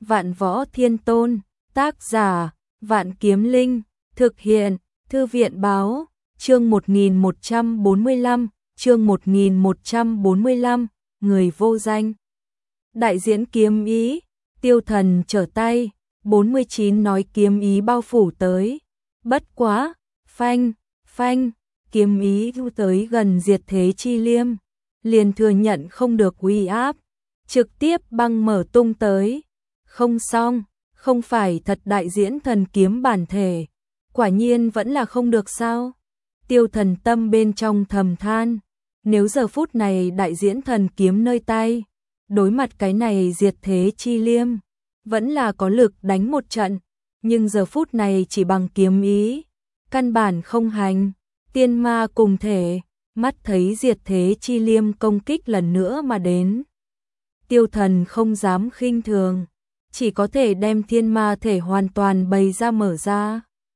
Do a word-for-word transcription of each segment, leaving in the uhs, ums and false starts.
Vạn Võ Thiên Tôn, tác giả, Vạn Kiếm Linh, thực hiện, Thư viện báo, chương một nghìn một trăm bốn mươi lăm, chương một nghìn một trăm bốn mươi lăm, người vô danh. Đại diễn kiếm ý, Tiêu Thần trở tay, bốn mươi chín nói kiếm ý bao phủ tới. Bất quá, phanh, phanh, kiếm ý thu tới gần Diệt Thế Chi Liêm, liền thừa nhận không được uy áp, trực tiếp băng mở tung tới. Không xong, không phải thật đại diễn thần kiếm bản thể, quả nhiên vẫn là không được sao? Tiêu Thần tâm bên trong thầm than, nếu giờ phút này đại diễn thần kiếm nơi tay, đối mặt cái này Diệt Thế Chi Liêm, vẫn là có lực đánh một trận, nhưng giờ phút này chỉ bằng kiếm ý, căn bản không hành. Tiên ma cùng thể, mắt thấy Diệt Thế Chi Liêm công kích lần nữa mà đến. Tiêu Thần không dám khinh thường, chỉ có thể đem thiên ma thể hoàn toàn bày ra mở ra.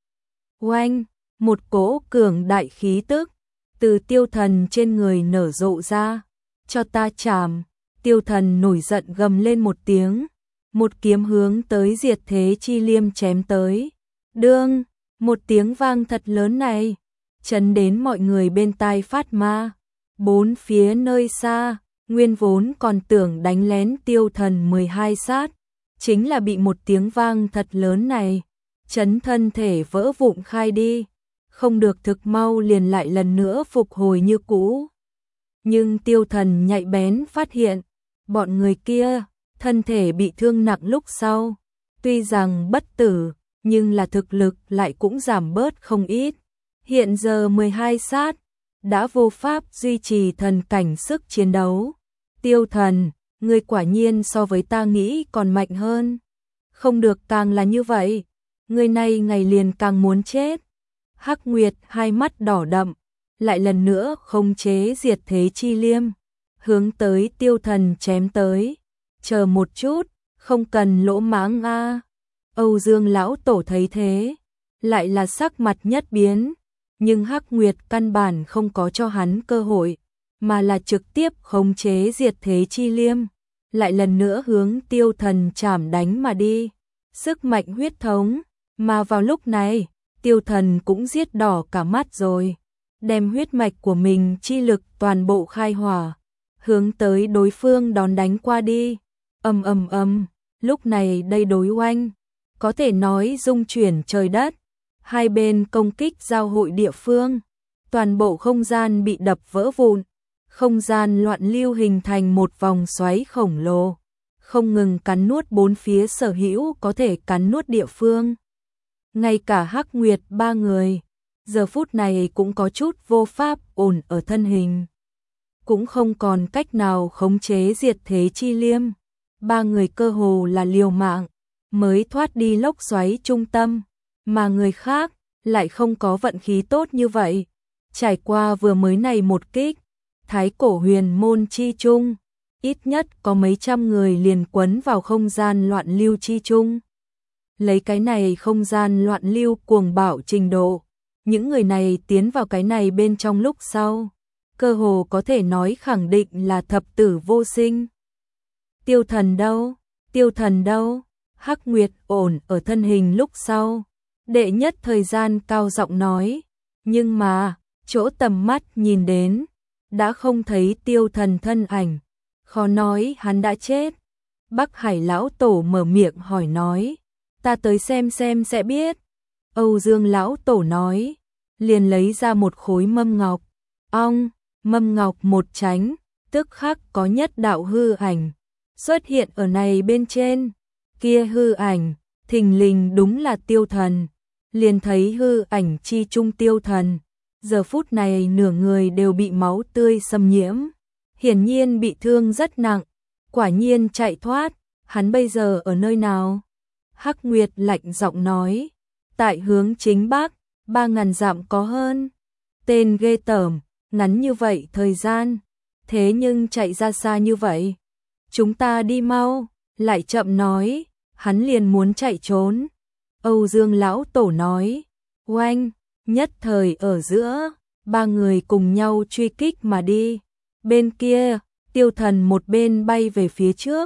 Oanh, một cỗ cường đại khí tức từ Tiêu Thần trên người nở rộ ra, cho ta chạm. Tiêu Thần nổi giận gầm lên một tiếng, một kiếm hướng tới Diệt Thế Chi Liêm chém tới. Đương, một tiếng vang thật lớn này, chấn đến mọi người bên tai phát ma. Bốn phía nơi xa, nguyên vốn còn tưởng đánh lén Tiêu Thần mười hai sát, chính là bị một tiếng vang thật lớn này chấn thân thể vỡ vụn khai đi, không được thực mau liền lại lần nữa phục hồi như cũ. Nhưng Tiêu Thần nhạy bén phát hiện, bọn người kia thân thể bị thương nặng lúc sau, tuy rằng bất tử, nhưng là thực lực lại cũng giảm bớt không ít. Hiện giờ mười hai sát, đã vô pháp duy trì thần cảnh sức chiến đấu. Tiêu Thần, ngươi quả nhiên so với ta nghĩ còn mạnh hơn. Không được càng là như vậy, ngươi này ngày liền càng muốn chết. Hắc Nguyệt hai mắt đỏ đậm, lại lần nữa khống chế Diệt Thế Chi Liêm, hướng tới Tiêu Thần chém tới. Chờ một chút, không cần lỗ mãng a. Âu Dương lão tổ thấy thế, lại là sắc mặt nhất biến, nhưng Hắc Nguyệt căn bản không có cho hắn cơ hội, mà là trực tiếp khống chế Diệt Thế Chi Liêm, lại lần nữa hướng Tiêu Thần chảm đánh mà đi. Sức mạnh huyết thống, mà vào lúc này, Tiêu Thần cũng giết đỏ cả mắt rồi, đem huyết mạch của mình chi lực toàn bộ khai hỏa, hướng tới đối phương đón đánh qua đi. Ầm ầm ầm, lúc này đây đối oanh, có thể nói rung chuyển trời đất, hai bên công kích giao hội địa phương, toàn bộ không gian bị đập vỡ vụn, không gian loạn lưu hình thành một vòng xoáy khổng lồ, không ngừng cắn nuốt bốn phía sở hữu có thể cắn nuốt địa phương. Ngay cả Hắc Nguyệt ba người, giờ phút này cũng có chút vô pháp ổn ở thân hình, cũng không còn cách nào khống chế Diệt Thế Chi Liêm. Ba người cơ hồ là liều mạng mới thoát đi lốc xoáy trung tâm, mà người khác lại không có vận khí tốt như vậy. Trải qua vừa mới này một kích, Thái Cổ Huyền Môn chi trung, ít nhất có mấy trăm người liền quấn vào không gian loạn lưu chi trung. Lấy cái này không gian loạn lưu cuồng bạo trình độ, những người này tiến vào cái này bên trong lúc sau, cơ hồ có thể nói khẳng định là thập tử vô sinh. Tiêu Thần đâu? Tiêu Thần đâu? Hắc Nguyệt ổn ở thân hình lúc sau, đệ nhất thời gian cao giọng nói, nhưng mà, chỗ tầm mắt nhìn đến, đã không thấy Tiêu Thần thân ảnh, khó nói hắn đã chết. Bắc Hải lão tổ mở miệng hỏi nói, ta tới xem xem sẽ biết. Âu Dương lão tổ nói, liền lấy ra một khối mâm ngọc, ong, mâm ngọc một tránh, tức khắc có nhất đạo hư ảnh xuất hiện ở này bên trên. Kia hư ảnh, thình lình đúng là Tiêu Thần, liền thấy hư ảnh chi trung Tiêu Thần, giờ phút này nửa người đều bị máu tươi xâm nhiễm, hiển nhiên bị thương rất nặng, quả nhiên chạy thoát, hắn bây giờ ở nơi nào? Hắc Nguyệt lạnh giọng nói, tại hướng chính bắc, ba ngàn dặm có hơn. Tên ghê tởm, ngắn như vậy thời gian, thế nhưng chạy ra xa như vậy. Chúng ta đi mau, lại chậm nói, hắn liền muốn chạy trốn. Âu Dương lão tổ nói, oanh, nhất thời ở giữa, ba người cùng nhau truy kích mà đi. Bên kia, Tiêu Thần một bên bay về phía trước,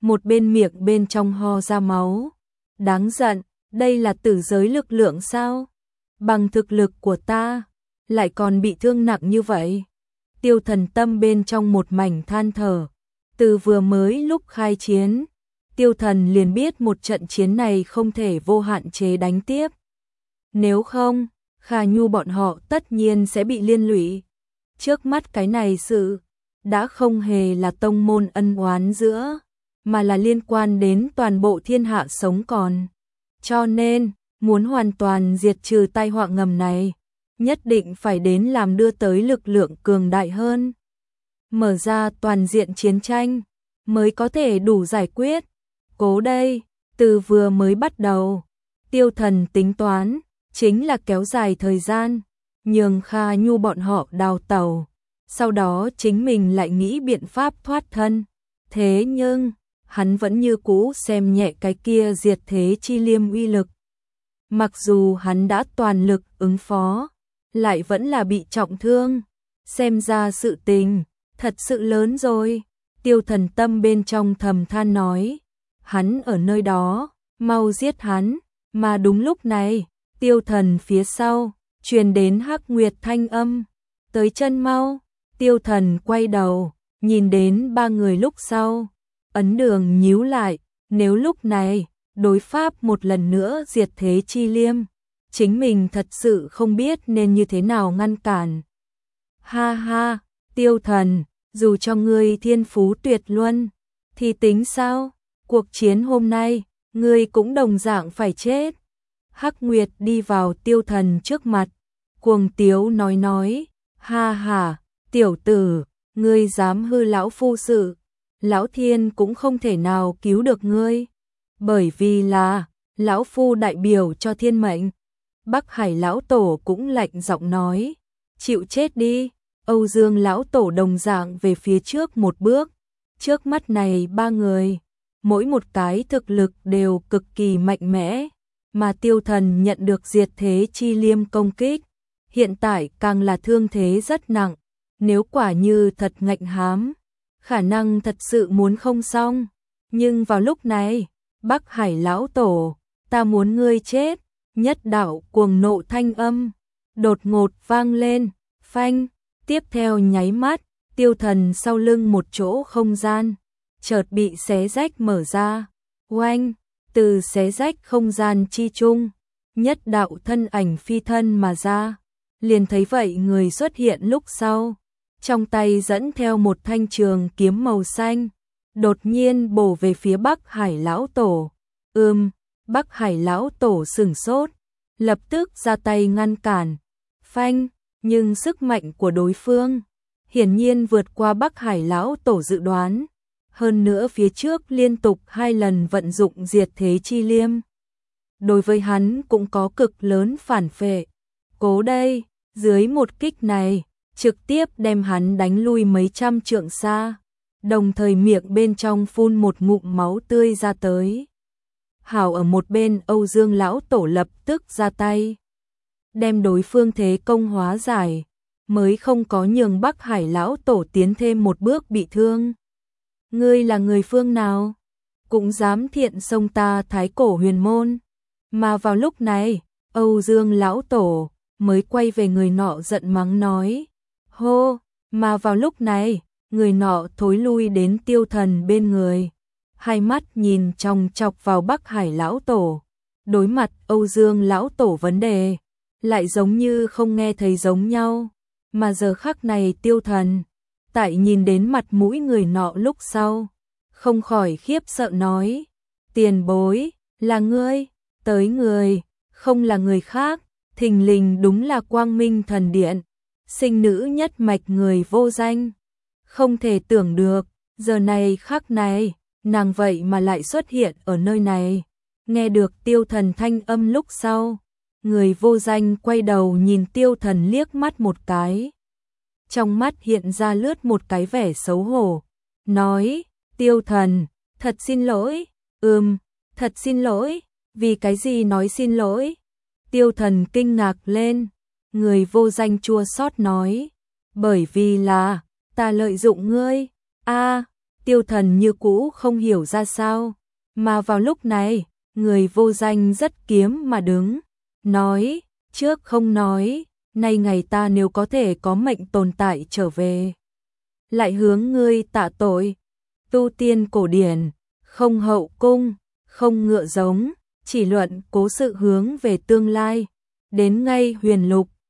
một bên miệng bên trong ho ra máu. Đáng giận, đây là tử giới lực lượng sao? Bằng thực lực của ta, lại còn bị thương nặng như vậy. Tiêu Thần tâm bên trong một mảnh than thở. Từ vừa mới lúc khai chiến, Tiêu Thần liền biết một trận chiến này không thể vô hạn chế đánh tiếp. Nếu không, Kha Nhu bọn họ tất nhiên sẽ bị liên lụy. Trước mắt cái này sự đã không hề là tông môn ân oán giữa, mà là liên quan đến toàn bộ thiên hạ sống còn. Cho nên, muốn hoàn toàn diệt trừ tai họa ngầm này, nhất định phải đến làm đưa tới lực lượng cường đại hơn. Mở ra toàn diện chiến tranh, mới có thể đủ giải quyết. Cố đây, từ vừa mới bắt đầu, Tiêu Thần tính toán, chính là kéo dài thời gian, nhường Kha Nhu bọn họ đào tẩu, sau đó chính mình lại nghĩ biện pháp thoát thân. Thế nhưng, hắn vẫn như cũ xem nhẹ cái kia diệt thế chi liêm uy lực. Mặc dù hắn đã toàn lực ứng phó, lại vẫn là bị trọng thương. Xem ra sự tình, thật sự lớn rồi. Tiêu Thần tâm bên trong thầm than nói. Hắn ở nơi đó, mau giết hắn. Mà đúng lúc này, Tiêu Thần phía sau, truyền đến Hắc Nguyệt thanh âm. Tới chân mau. Tiêu Thần quay đầu, nhìn đến ba người lúc sau. Ấn Đường nhíu lại, nếu lúc này, đối pháp một lần nữa diệt thế chi liêm, chính mình thật sự không biết nên như thế nào ngăn cản. Ha ha, Tiêu Thần, dù cho ngươi thiên phú tuyệt luân, thì tính sao? Cuộc chiến hôm nay, ngươi cũng đồng dạng phải chết. Hắc Nguyệt đi vào Tiêu Thần trước mặt, cuồng tiếu nói nói, ha ha, tiểu tử, ngươi dám hư lão phu sự, lão thiên cũng không thể nào cứu được ngươi, bởi vì là, lão phu đại biểu cho thiên mệnh. Bắc Hải lão tổ cũng lạnh giọng nói, chịu chết đi. Âu Dương lão tổ đồng dạng về phía trước một bước, trước mắt này ba người, mỗi một cái thực lực đều cực kỳ mạnh mẽ, mà Tiêu Thần nhận được diệt thế chi liêm công kích, hiện tại càng là thương thế rất nặng, nếu quả như thật ngạnh hám, khả năng thật sự muốn không xong. Nhưng vào lúc này, Bắc Hải lão tổ, ta muốn ngươi chết. Nhất đạo cuồng nộ thanh âm đột ngột vang lên, phanh, tiếp theo nháy mắt, Tiêu Thần sau lưng một chỗ không gian chợt bị xé rách mở ra. Oanh, từ xé rách không gian chi chung, nhất đạo thân ảnh phi thân mà ra. Liền thấy vậy người xuất hiện lúc sau, trong tay dẫn theo một thanh trường kiếm màu xanh, đột nhiên bổ về phía Bắc Hải lão tổ. Ừm, Bắc Hải lão tổ sửng sốt, lập tức ra tay ngăn cản. Phanh, nhưng sức mạnh của đối phương hiển nhiên vượt qua Bắc Hải lão tổ dự đoán, hơn nữa phía trước liên tục hai lần vận dụng diệt thế chi liêm, đối với hắn cũng có cực lớn phản phệ. Cố đây, dưới một kích này, trực tiếp đem hắn đánh lui mấy trăm trượng xa, đồng thời miệng bên trong phun một ngụm máu tươi ra tới. Hảo ở một bên Âu Dương lão tổ lập tức ra tay, đem đối phương thế công hóa giải, mới không có nhường Bắc Hải lão tổ tiến thêm một bước bị thương. Ngươi là người phương nào? Cũng dám thiện xông ta Thái Cổ Huyền Môn. Mà vào lúc này, Âu Dương lão tổ mới quay về người nọ giận mắng nói. Hô, mà vào lúc này, người nọ thối lui đến Tiêu Thần bên người, hai mắt nhìn chòng chọc vào Bắc Hải lão tổ. Đối mặt Âu Dương lão tổ vấn đề, lại giống như không nghe thấy giống nhau. Mà giờ khắc này Tiêu Thần, tại nhìn đến mặt mũi người nọ lúc sau, không khỏi khiếp sợ nói. Tiền bối, là ngươi, tới người, không là người khác, thình lình đúng là Quang Minh Thần Điện, sinh nữ nhất mạch người vô danh. Không thể tưởng được, giờ này khắc này, nàng vậy mà lại xuất hiện ở nơi này. Nghe được Tiêu Thần thanh âm lúc sau, người vô danh quay đầu nhìn Tiêu Thần liếc mắt một cái. Trong mắt hiện ra lướt một cái vẻ xấu hổ, nói, Tiêu Thần, thật xin lỗi. Ừm, thật xin lỗi. Vì cái gì nói xin lỗi? Tiêu Thần kinh ngạc lên, người vô danh chua xót nói, bởi vì là, ta lợi dụng ngươi. A, Tiêu Thần như cũ không hiểu ra sao, mà vào lúc này, người vô danh rất kiếm mà đứng, nói, trước không nói, nay ngày ta nếu có thể có mệnh tồn tại trở về, lại hướng ngươi tạ tội. Tu tiên cổ điển, không hậu cung, không ngựa giống, chỉ luận cố sự hướng về tương lai, đến ngay huyền lục,